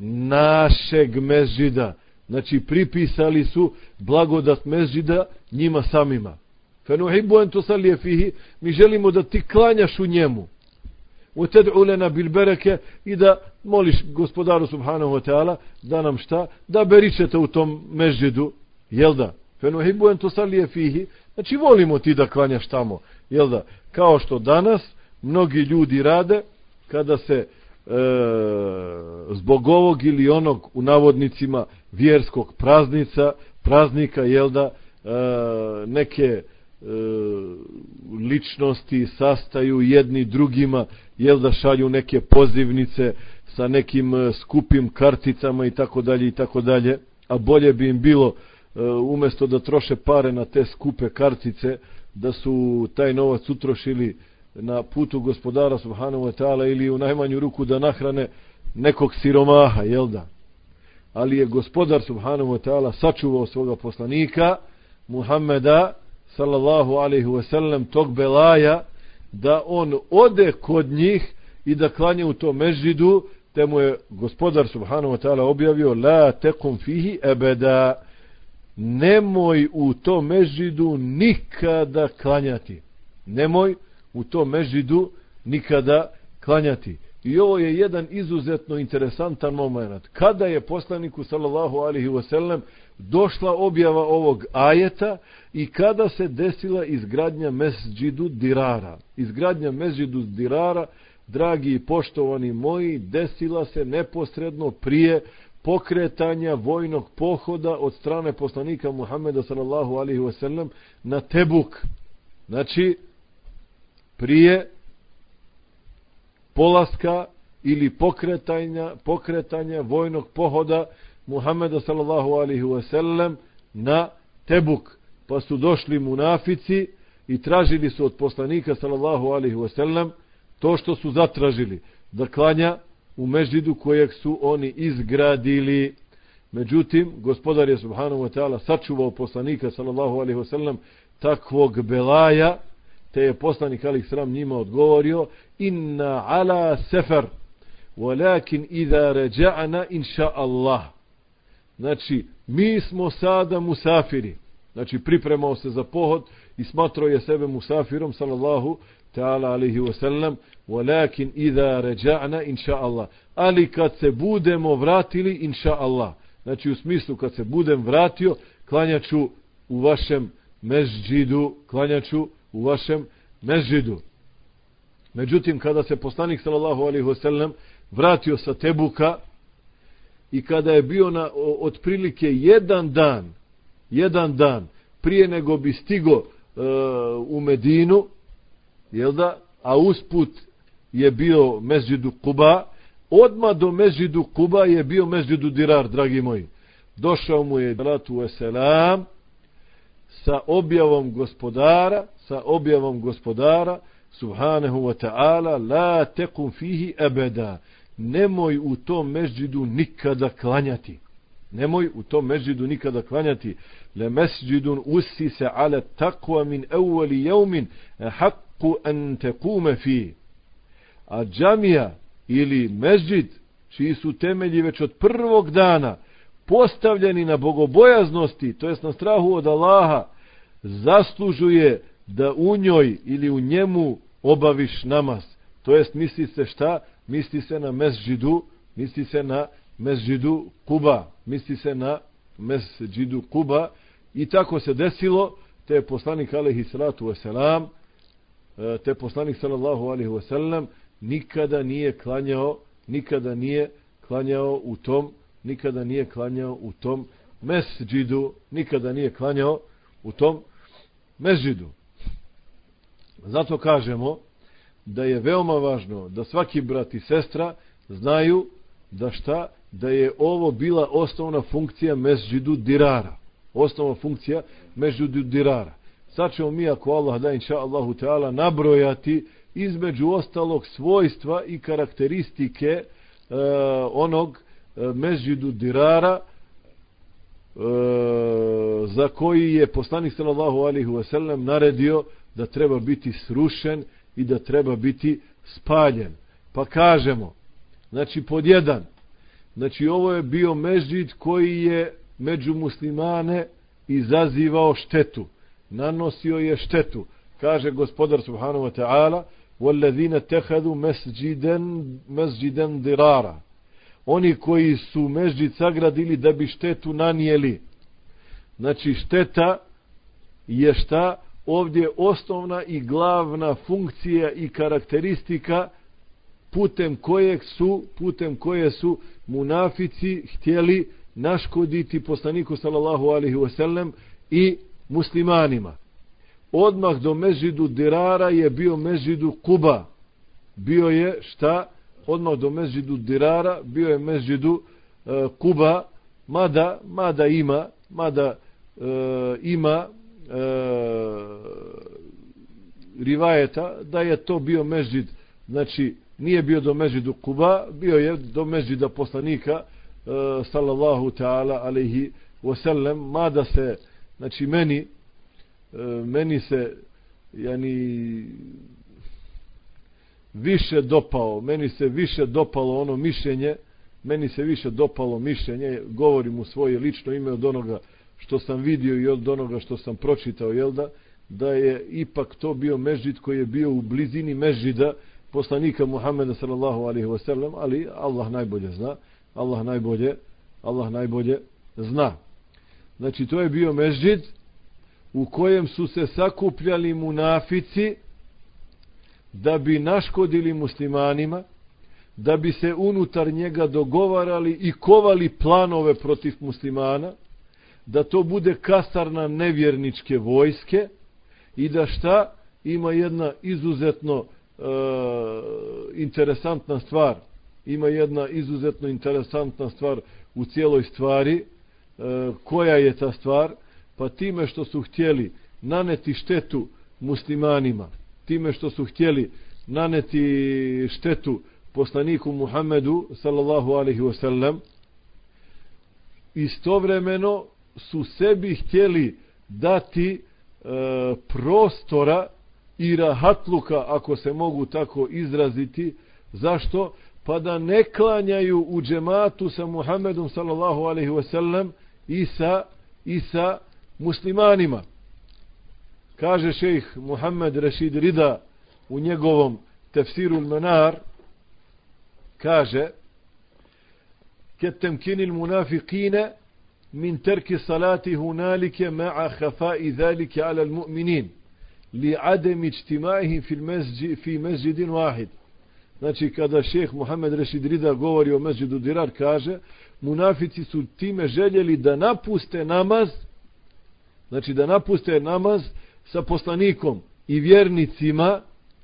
Našeg mezđida. Znači pripisali su blagodat mezđida njima samima. Fenuhibu en tusallije fihi, mi želimo da ti klanjaš u njemu. U tad'u lana bil baraka, i da moliš gospodaru subhanahu wa ta'ala da nam šta? Da beričete u tom mezđidu. Jel da? Fenuhibu en tusallije fihi, znači volimo ti da klanjaš tamo. Jel da? Kao što danas mnogi ljudi rade kada se e, zbog ovog ili onog u navodnicima vjerskog praznica, praznika, jel da, e, neke e, ličnosti sastaju jedni drugima, jel da, šalju neke pozivnice sa nekim skupim karticama i tako dalje i tako dalje, a bolje bi im bilo e, umjesto da troše pare na te skupe kartice, da su taj novac utrošili na putu gospodara subhanahu wa ta'ala ili u najmanju ruku da nahrane nekog siromaha, jel da? Ali je gospodar subhanahu wa ta'ala sačuvao svoga poslanika Muhammeda sallallahu alaihi wa sallam tog belaja, da on ode kod njih i da klanje u tom mezđidu, te mu je gospodar subhanahu wa ta'ala objavio: la tekum fihi ebeda, nemoj u tom mezđidu nikada klanjati, nemoj u tom mezđidu nikada klanjati. I ovo je jedan izuzetno interesantan moment. Kada je poslaniku sallallahu alejhi ve sellem došla objava ovog ajeta i kada se desila izgradnja mezđidu Dirara. Izgradnja mezđidu Dirara, dragi i poštovani moji, desila se neposredno prije pokretanja vojnog pohoda od strane poslanika Muhammeda sallallahu alejhi ve sellem na Tebuk. Znači, prije polaska ili pokretanja, pokretanja vojnog pohoda Muhameda sallallahu alaihi wasallam na Tebuk. Pa su došli munafici i tražili su od poslanika sallallahu alaihi wasallam to što su zatražili, da klanja u mežđidu kojeg su oni izgradili. Međutim, gospodar je subhanahu wa ta'ala sačuvao poslanika sallallahu alaihi wasallam takvog belaja, te je poslanik alaihi salam njima odgovorio: inna ala sefer, walakin idha raja'na inša Allah. Znači, mi smo sada musafiri. Znači, pripremao se za pohod i smatrao je sebe musafirom sallallahu ta'ala alaihi wasallam, walakin idha raja'na inša Allah. Ali kad se budemo vratili, inša Allah. Znači, u smislu kad se budem vratio, klanjaću u vašem mežđidu, klanjaću u vašem mežđidu. Međutim, kada se poslanik sallallahu alaihi wasallam vratio sa Tebuka i kada je bio na otprilike jedan dan, jedan dan prije nego bi stigo e, u Medinu, jel da, a usput je bio mežđidu Kuba, odmah do mežđidu Kuba je bio mežđidu Dirar, dragi moji. Došao mu je salatu wasalam sa objavom gospodara, sa objavom gospodara subhanahu wa ta'ala: la tekum fihi abada. Nemoj u tom mežđidu nikada klanjati. Nemoj u tom mežđidu nikada klanjati. Le mesđidun usise ala taqwa min evveli jevmin haqqu an tekume fi. A džamija ili mežđid čiji su temelji već od prvog dana postavljeni na bogobojaznosti, to jest na strahu od Allaha, zaslužuje da u njoj ili u njemu obaviš namaz. To jest misli se šta? Misli se na mesđidu, misli se na mesđidu Kuba, misli se na mesđidu Kuba. I tako se desilo, te je poslanik alejhi salatu vesselam, te poslanik sallallahu alejhi ve sellem nikada nije klanjao, nikada nije klanjao u tom, nikada nije klanjao u tom mesđidu, nikada nije klanjao u tom mesđidu. Zato kažemo da je veoma važno da svaki brat i sestra znaju da šta, da je ovo bila osnovna funkcija mesđidu Dirara. Osnovna funkcija mesđidu Dirara. Sad ćemo mi, ako Allah da, inša Allahu ta'ala, nabrojati između ostalog svojstva i karakteristike e, onog e, mesđidu Dirara e, za koji je poslanik sallallahu alejhi ve sellem naredio da treba biti srušen i da treba biti spaljen. Pa kažemo, znači pod jedan, znači ovo je bio mežđid koji je među muslimane izazivao štetu, nanosio je štetu. Kaže gospodar subhanahu wa ta'ala: وَالَّذِينَ تَخَذُوا مَسْجِدًا مَسْجِدًا دِرَارًا. Oni koji su mežđid sagradili da bi štetu nanijeli. Znači šteta je šta? Ovdje osnovna i glavna funkcija i karakteristika putem kojeg su, putem koje su munafici htjeli naškoditi poslaniku sallallahu alejhi ve sellem i muslimanima. Odmah do mežđidu Dirara je bio mežđidu Kuba. Bio je šta? Odmah do mežđidu Dirara bio je mežđidu e, Kuba, mada, mada ima, mada e, ima e, rivajeta da je to bio mežđid, znači nije bio do mežđidu Kuba, bio je do mežđida poslanika e, sallallahu ta'ala alejhi ve sellem, mada se, znači meni meni se yani više dopao, meni se više dopalo ono mišljenje, meni se više dopalo mišljenje, govorim u svoje lično ime od onoga što sam vidio i od onoga što sam pročitao, jel da, da je ipak to bio mežđid koji je bio u blizini mežđida poslanika Muhameda sallallahu alejhi ve sellem, ali Allah najbolje zna, Allah najbolje, Allah najbolje zna. Znači to je bio mežđid u kojem su se sakupljali munafici da bi naškodili muslimanima, da bi se unutar njega dogovarali i kovali planove protiv muslimana, da to bude kasarna nevjerničke vojske i da šta? Ima jedna izuzetno e, interesantna stvar ima jedna izuzetno interesantna stvar u cijeloj stvari. E, koja je ta stvar? Pa time što su htjeli naneti štetu muslimanima, time što su htjeli naneti štetu poslaniku Muhammedu sallallahu alaihi wasallam, istovremeno su sebi htjeli dati e, prostora i rahatluka, ako se mogu tako izraziti. Zašto? Pa da ne klanjaju u džematu sa Muhammedom sallallahu alaihi wasallam i sa, i sa muslimanima. Kaže šejh Muhammed Rešid Rida u njegovom Tefsiru l-Manar, kaže: Ket temkinil munafiqine min terki salati hunalike ma'a hafa'i zalike ala l-mu'minin li ademi ičtimaihim fi mezđidin wahid. Znači, kada šejh Muhammed Rešid Rida govori o mezđidu Dirar, kaže: munafici su time željeli da napuste namaz, znači da napuste namaz sa poslanikom i vjernicima,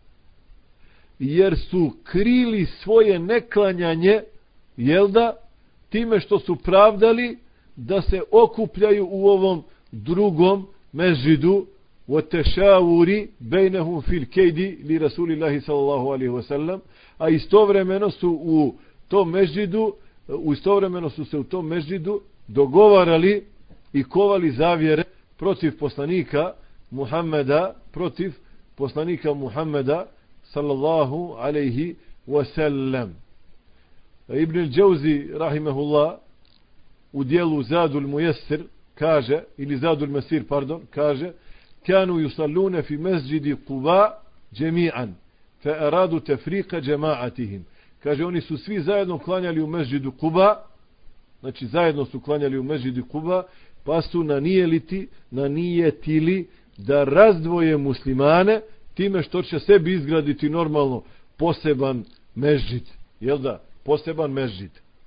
jer su krili svoje neklanjanje, jel da, time što su pravdali da se okupljaju u ovom drugom mezžidu, وَتَشَاوُرِ بَيْنَهُمْ فِي الْكَيْدِ لِرَسُولِ اللَّهِ صَلَّى اللَّهُ عَلَيْهِ وَسَلَّمْ, a istovremeno su u tom mezžidu, u istovremeno su se u tom mezžidu dogovarali i kovali zavjere protiv poslanika Muhammeda, protiv poslanika Muhammeda sallallahu alaihi wasallam. Ibn al-Jawzi rahimahullah u dijelu Zadul Muyassir kaže, ili Zadul Masir, pardon, kaže: kanu yusalluna fi masjidi Quba jami'an fa aradu tafriqa jama'atihim. Kaže, oni su svi zajedno klanjali u mezžidu Quba, znači zajedno su klanjali u mezžidu Quba, pa su nanijeliti, nanijetili da razdvoje muslimane time što će sebi izgraditi normalno poseban mezđid, jel da, poseban mezđid.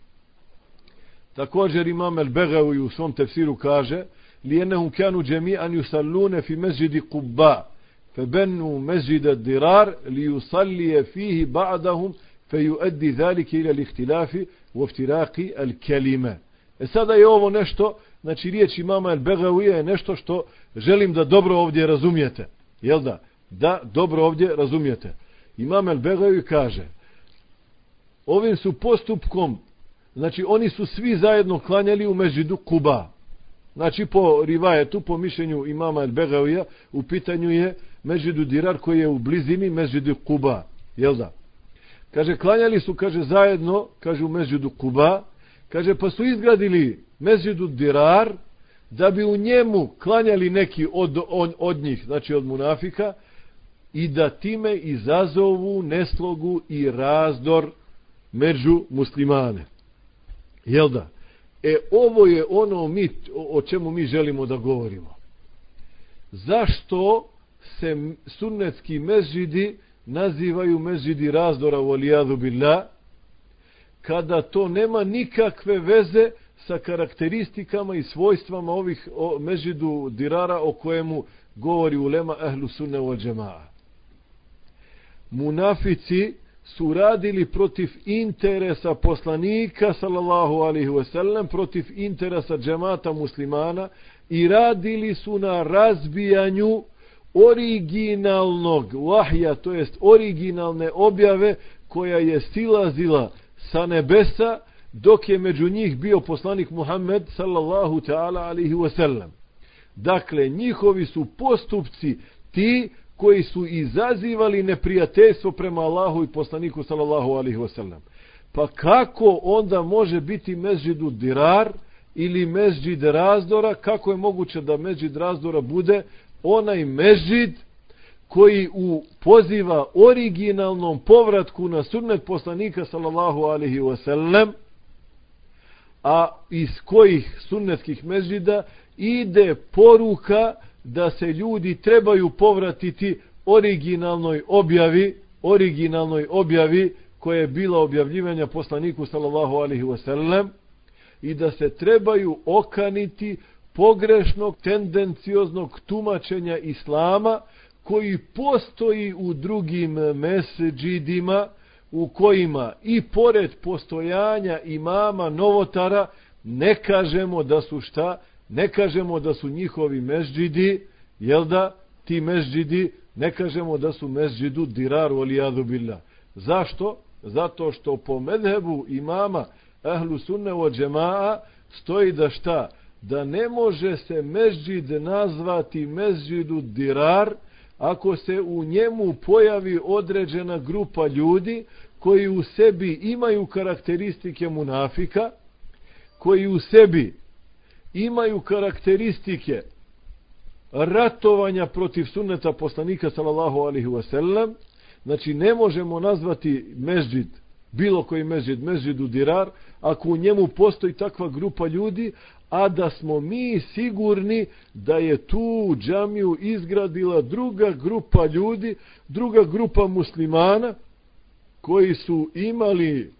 Također imam el-Begavi u svom tefsiru kaže: lijenehum kanu džemi'an yusallune fi mezđidi Quba febenu mezđida Dirar li yusallije fihi ba'dahum fe yuaddi zalike ila l'ihtilafi u oftiraki al-kelime. E sada je ovo nešto, znači riječ imama el-Begavija je nešto što želim da dobro ovdje razumijete, jel da? Da dobro ovdje razumijete. Imam el-Begavi kaže: ovim su postupkom, znači oni su svi zajedno klanjali u mezžidu Quba. Znači po rivajetu, po mišljenju imama el-Begavija, u pitanju je mezžidu Dirar koji je u blizini mezžidu Quba, jel da? Kaže, klanjali su, kaže, zajedno, kaže, u mezžidu Quba, kaže, pa su izgradili mezžidu Dirar da bi u njemu klanjali neki od, od, od njih, znači od munafika, i da time izazovu neslogu i razdor među muslimane. Jel da? E, ovo je ono mi, o čemu mi želimo da govorimo. Zašto se sunnetski mezžidi nazivaju mezžidi razdora u alijadu billah, kada to nema nikakve veze sa karakteristikama i svojstvama ovih o mezžidu Dirara o kojemu govori ulema ahlu sunne wal džemaa. Munafici su radili protiv interesa poslanika sallallahu alaihi wasallam, protiv interesa džemata muslimana, i radili su na razbijanju originalnog vahja, to jest originalne objave koja je silazila sa nebesa dok je među njih bio poslanik Muhammed sallallahu ta'ala alaihi wasallam. Dakle, njihovi su postupci ti koji su izazivali neprijateljstvo prema Allahu i poslaniku sallallahu alaihi wasallam. Pa kako onda može biti mezđidu Dirar ili mezđid razdora? Kako je moguće da mezđid razdora bude onaj mezđid koji u poziva originalnom povratku na sunnet poslanika sallallahu alaihi wasallam, a iz kojih sunnetskih mezđida ide poruka da se ljudi trebaju povratiti originalnoj objavi, originalnoj objavi koja je bila objavljivanja poslaniku sallallahu alaihi wasallam, i da se trebaju okaniti pogrešnog, tendencioznog tumačenja islama koji postoji u drugim mesdžidima, u kojima i pored postojanja imama novotara ne kažemo da su šta, ne kažemo da su njihovi mezđidi, jel da, ti mezđidi, ne kažemo da su mezđidu dirar walijadu billah. Zašto? Zato što po medhebu imama ahlu sunne wa džemaa stoji da šta? Da ne može se mezđid nazvati mezđidu dirar ako se u njemu pojavi određena grupa ljudi koji u sebi imaju karakteristike munafika, koji u sebi imaju karakteristike ratovanja protiv sunneta poslanika sallallahu alejhi ve sellem. Znači ne možemo nazvati mezđid, bilo koji mezđid, mezđidu dirar, ako u njemu postoji takva grupa ljudi, a da smo mi sigurni da je tu džamiju izgradila druga grupa ljudi, druga grupa muslimana koji su imali e,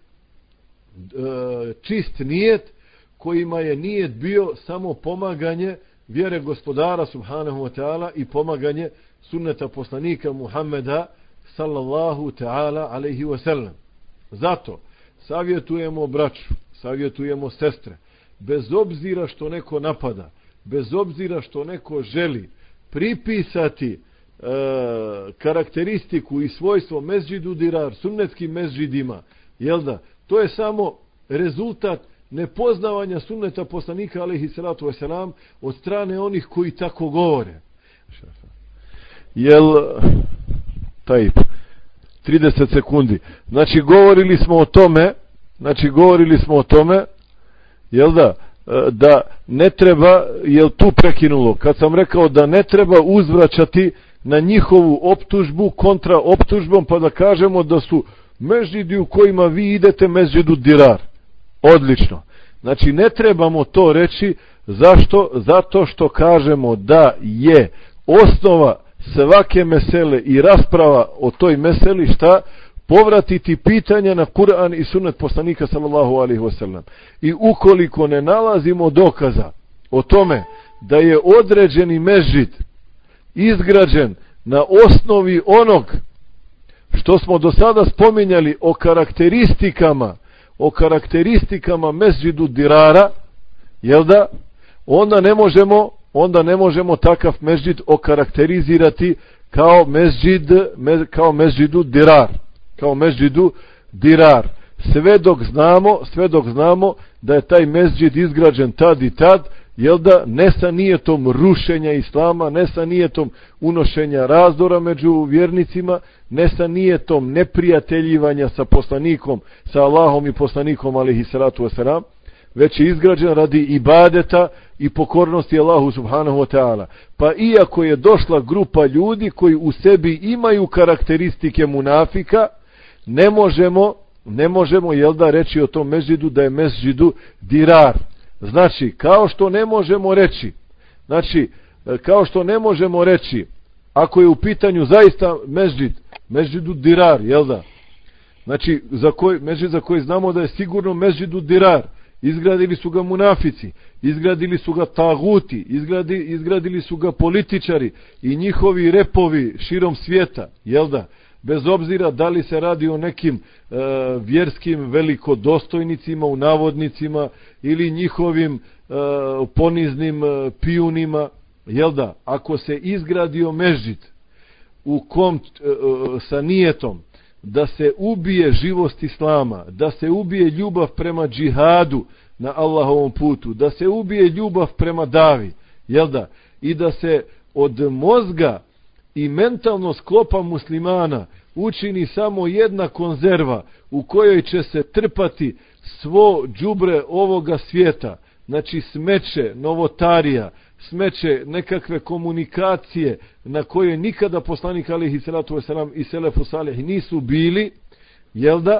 čist nijet, kojima je nijet bio samo pomaganje vjere gospodara subhanahu wa ta'ala i pomaganje sunneta poslanika Muhammeda sallallahu ta'ala alaihi wa sallam. Zato savjetujemo braću, savjetujemo sestre, bez obzira što neko napada, bez obzira što neko želi pripisati e, karakteristiku i svojstvo mezđidu dirar, sunnetskim mezđidima, jel da, to je samo rezultat nepoznavanja sunneta poslanika alejhi salatu vesselam od strane onih koji tako govore. Jel taj trideset sekundi. Znači govorili smo o tome, znači govorili smo o tome, jel da, da ne treba, jel tu prekinulo, kad sam rekao da ne treba uzvraćati na njihovu optužbu kontra optužbom, pa da kažemo da su mezđidi u kojima vi idete mezđidu dirar. Odlično. Znači ne trebamo to reći. Zašto? Zato što kažemo da je osnova svake mesele i rasprava o toj meseli šta? Povratiti pitanja na Kur'an i sunnet poslanika sallallahu alejhi ve sellem. I ukoliko ne nalazimo dokaza o tome da je određeni mezđid izgrađen na osnovi onog što smo do sada spominjali o karakteristikama o karakteristikama mezđidu dirara, jel da, onda ne možemo onda ne možemo takav mezđid okarakterizirati kao mezđid, mez, kao mezđidu dirar, kao mezđidu dirar. Sve dok znamo, sve dok znamo da je taj mezđid izgrađen tad i tad, jel da, ne sa nijetom rušenja islama, ne sa nijetom unošenja razdora među vjernicima, ne sa nijetom neprijateljivanja sa poslanikom, sa Allahom i poslanikom alejhi salatu vesselam, već je izgrađen radi ibadeta i pokornosti Allahu subhanahu wa ta'ala. Pa iako je došla grupa ljudi koji u sebi imaju karakteristike munafika, ne možemo, ne možemo, jel da, reći o tom mezđidu da je mezđidu dirar. Znači, kao što ne možemo reći, znači, kao što ne možemo reći, ako je u pitanju zaista mezđid, mezđidu dirar, jel da? Znači, za koji, mezđid za koji znamo da je sigurno mezđidu dirar, izgradili su ga munafici, izgradili su ga taguti, izgradi, izgradili su ga političari i njihovi repovi širom svijeta, jel da? Bez obzira da li se radi o nekim e, vjerskim velikodostojnicima u navodnicima ili njihovim e, poniznim e, pijunima, jel da, ako se izgradio mezđid u kom e, sa nijetom da se ubije živost islama, da se ubije ljubav prema džihadu na Allahovom putu, da se ubije ljubav prema davi, jel da, i da se od mozga i mentalno sklopa muslimana učini samo jedna konzerva u kojoj će se trpati svo đubre ovoga svijeta, znači smeće novotarija, smeće nekakve komunikacije na koje nikada poslanik alejhi salatu vesselam i selefu salih nisu bili, jel da,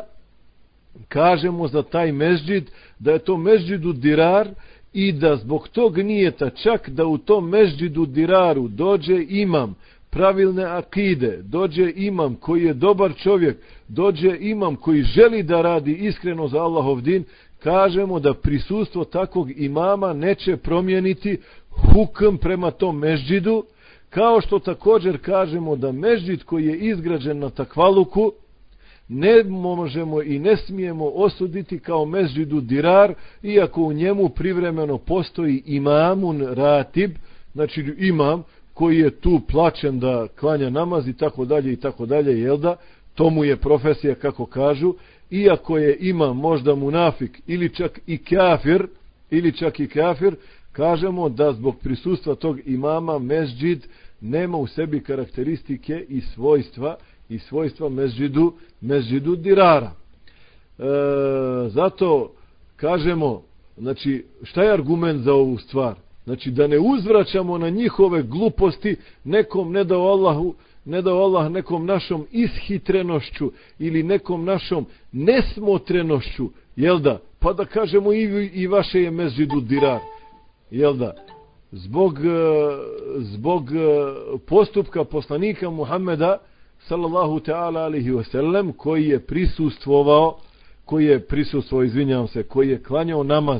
kažemo za taj mezđid da je to mezđidu dirar i da zbog tog nijeta čak da u tom mezđidu diraru dođe imam pravilne akide, dođe imam koji je dobar čovjek, dođe imam koji želi da radi iskreno za Allahov din, kažemo da prisustvo takvog imama neće promijeniti hukm prema tom mezđidu, kao što također kažemo da mezđid koji je izgrađen na takvaluku, ne možemo i ne smijemo osuditi kao Mesdžidu Dirar, iako u njemu privremeno postoji imamun ratib, znači imam koji je tu plaćen da klanja namaz i tako dalje i tako dalje, jel da? To mu je profesija, kako kažu, iako je imam možda munafik ili čak i kafir, ili čak i kafir, kažemo da zbog prisustva tog imama Mesdžid nema u sebi karakteristike i svojstva i svojstva Mesdžidu, Mesdžidu Dirara. E, zato kažemo, znači, šta je argument za ovu stvar? Znači, da ne uzvraćamo na njihove gluposti nekom, ne dao Allahu, ne dao Allah nekom našom ishitrenošću ili nekom našom nesmotrenošću, jel da? Pa da kažemo i, i vaše je Mesdžidu Dirar, jel da? Zbog, zbog postupka poslanika Muhammeda sallallahu ta'ala alihi wasallam, koji je prisustvovao, koji je prisustvovao, izvinjavam se, koji je klanjao namaz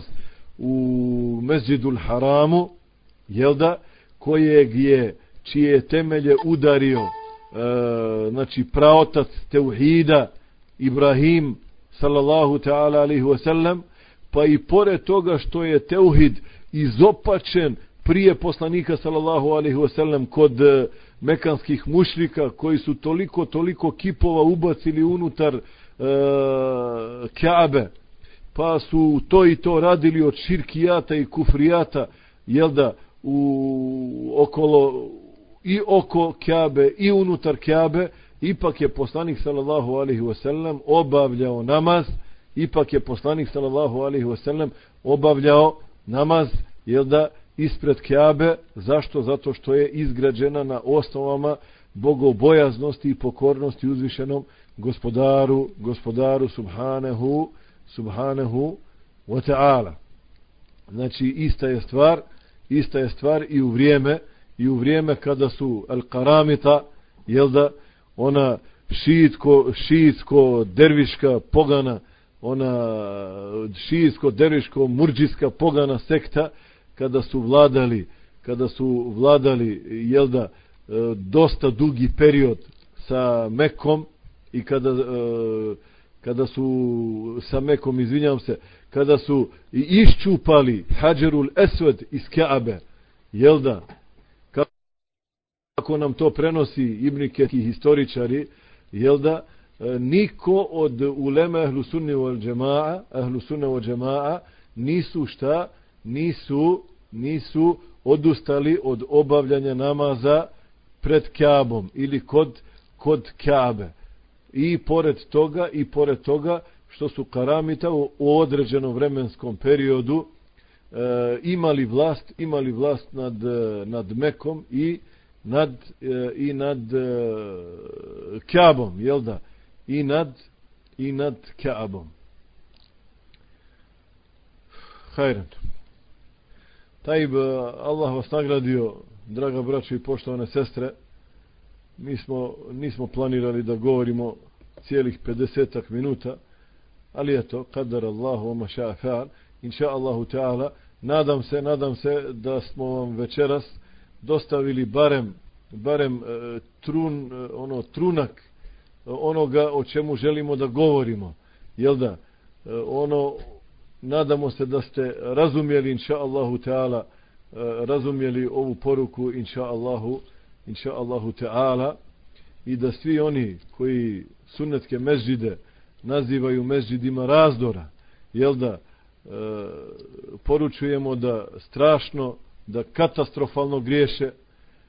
u Mesdžidul Haramu, jel da, kojeg je, čije je temelje udario e, znači praotac teuhida Ibrahim sallallahu ta'ala alihi wasallam, pa i pored toga što je teuhid izopačen prije poslanika sallallahu alihi wasallam kod e, mekanskih mušrika koji su toliko toliko kipova ubacili unutar e, Kaabe, pa su to i to radili od širkijata i kufrijata, jel da, u okolo i oko Kaabe i unutar Kaabe, ipak je poslanik sallallahu alejhi ve sellem obavljao namaz, ipak je poslanik sallallahu alejhi ve sellem obavljao namaz, jel da, ispred Kaabe. Zašto? Zato što je izgrađena na osnovama bogobojaznosti i pokornosti uzvišenom gospodaru, gospodaru subhanahu, subhanahu wa ta'ala. Znači, ista je stvar, ista je stvar i u vrijeme, i u vrijeme kada su al-Karamita, jel da, ona šiitsko, šiitsko derviška pogana, ona šiitsko derviško murdžijska pogana sekta, kada su vladali, kada su vladali, jel da, dosta dugi period sa Mekom i kada, kada su sa Mekom, izvinjam se, kada su iščupali Hadžerul Esved iz Kaabe, jel da, kako nam to prenosi ibnike historičari, jel da, niko od ulema ehlu sunni wal džema'a, ehlu sunna wal džema'a, nisu šta, nisu, nisu odustali od obavljanja namaza pred Kaabom ili kod, kod Kaabe. I pored toga, i pored toga što su Karamita u određenom vremenskom periodu e, imali vlast, imali vlast nad, nad Mekom i nad, e, i nad e, Kaabom, jel da? I nad, i nad Kaabom. Hajran. Tajb, Allah vas nagradio, draga braćo i poštovane sestre. Mi smo, nismo planirali da govorimo cijelih pedesetak minuta, ali eto, kadar Allahu ma ša'a fa'al, inša Allahu ta'ala. Nadam se, nadam se da smo vam večeras dostavili barem, barem e, trun, e, ono, trunak onoga o čemu želimo da govorimo. Jel da? E, ono, nadamo se da ste razumjeli, inša Allahu ta'ala, e, razumjeli ovu poruku, inša Allahu, inša Allahu ta'ala, i da svi oni koji sunnetske mezđide nazivaju mezđidima razdora, jel da, e, poručujemo da strašno, da katastrofalno griješe, e,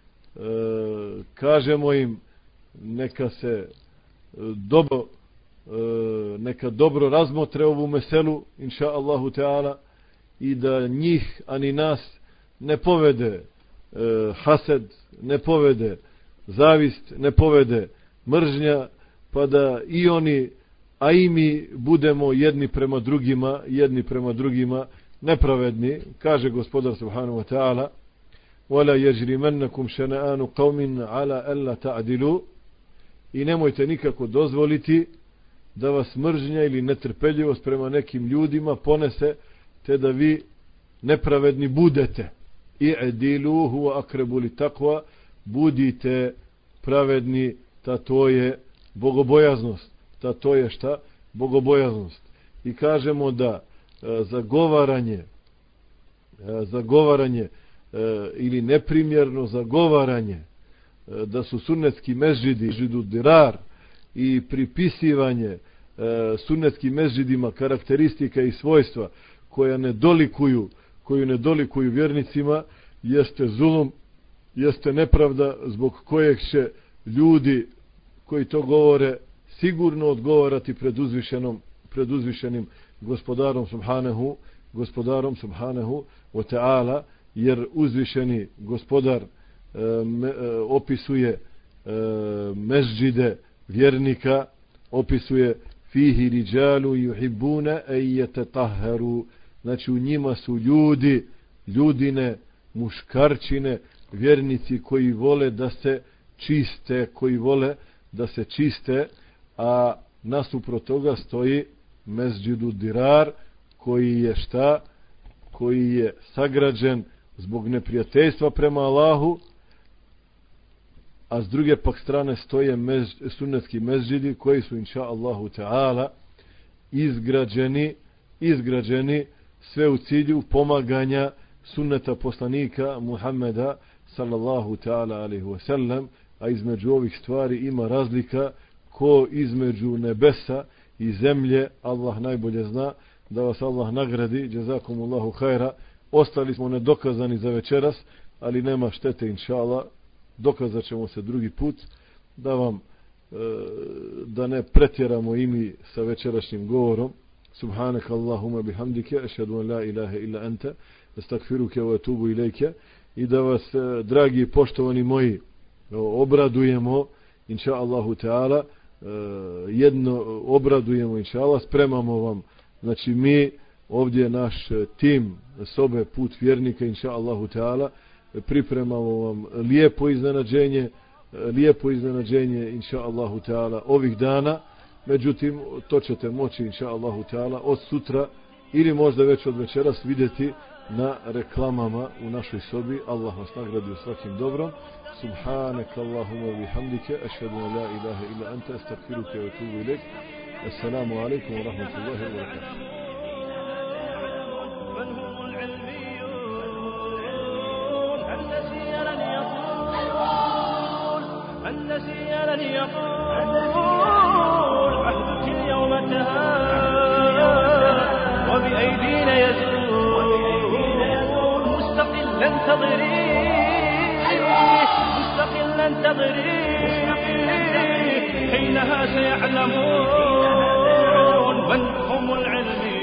kažemo im neka se dobro, e, neka dobro razmotre ovu meselu, inša Allahu ta'ala, i da njih, ani nas, ne povede e, hased, ne povede zavist, ne povede mržnja, pa da i oni, a i mi budemo jedni prema drugima, jedni prema drugima nepravedni. Kaže gospodar subhanahu wa ta'ala: وَلَا يَجْرِمَنَّكُمْ شَنَآنُ قَوْمٍ عَلَى أَلَّا تَعْدِلُوا, i nemojte nikako dozvoliti da vas mržnja ili netrpeljivost prema nekim ljudima ponese, te da vi nepravedni budete. i'dilu huwa aqrabu litaqwa, budite pravedni, ta to je bogobojaznost. ta to je šta? Bogobojaznost. I kažemo da e, zagovaranje e, zagovaranje e, ili neprimjerno zagovaranje e, da su sunnetski mezđidi židu dirar i pripisivanje e, sunnetskim mezđidima karakteristika i svojstva koja ne dolikuju koju ne dolikuju vjernicima jeste zulum, jeste nepravda zbog kojeg će ljudi koji to govore sigurno odgovarati pred uzvišenom pred uzvišenim gospodarom subhanahu gospodarom subhanahu wa ta'ala, jer uzvišeni gospodar e, me, e, opisuje e, mezđide vjernika, opisuje fihi riđalu yuhibbuna an yatatahharu, znači u njima su ljudi, ljudine, muškarčine, vjernici koji vole da se čiste, koji vole da se čiste, a nasuprot toga stoji Mesdžidu Dirar, koji je šta? Koji je sagrađen zbog neprijateljstva prema Allahu, a s druge pak strane stoje mez, sunnetski mezđidi koji su inša Allahu ta'ala izgrađeni, izgrađeni sve u cilju pomaganja sunneta poslanika Muhammeda sallallahu ta'ala alaihi wa sallam, a između ovih stvari ima razlika ko između nebesa i zemlje, Allah najbolje zna, da vas Allah nagradi, jazakumullahu hajra. Ostali smo nedokazani za večeras, ali nema štete inša Allah, dokazat ćemo se drugi put, da vam e, da ne pretjeramo i mi sa večerašnjim govorom. Subhanaka Allahumma bihamdike, ašhadu an la ilaha illa anta, astakfiruke wa atubu ilejke. I da vas, e, dragi i poštovani moji, obradujemo, inša Allahu ta'ala, jedno obradujemo, inša Allah, spremamo vam, znači mi, ovdje naš tim sobe Put vjernika, inša Allahu ta'ala, pripremamo vam lijepo iznenađenje, lijepo iznenađenje, inša Allahu ta'ala, ovih dana. Međutim, to ćete moći, inša Allahu ta'ala, od sutra ili možda već od večeras vidjeti na reklamama u našoj sobi. Allah vas nagradi svakim dobrom. Subhanaka Allahumma bihamdike, ašhadu an la ilaha illa anta, astaghfiruka wa atubu ilaik. Assalamu alaikum wa rahmatullahi wa barakatuh. الذي لن يطول عهدك اليوم انتهى وبأيدينا يزول مستقلا تضري مستقلا تضري حينها سيعلمون من هم العلم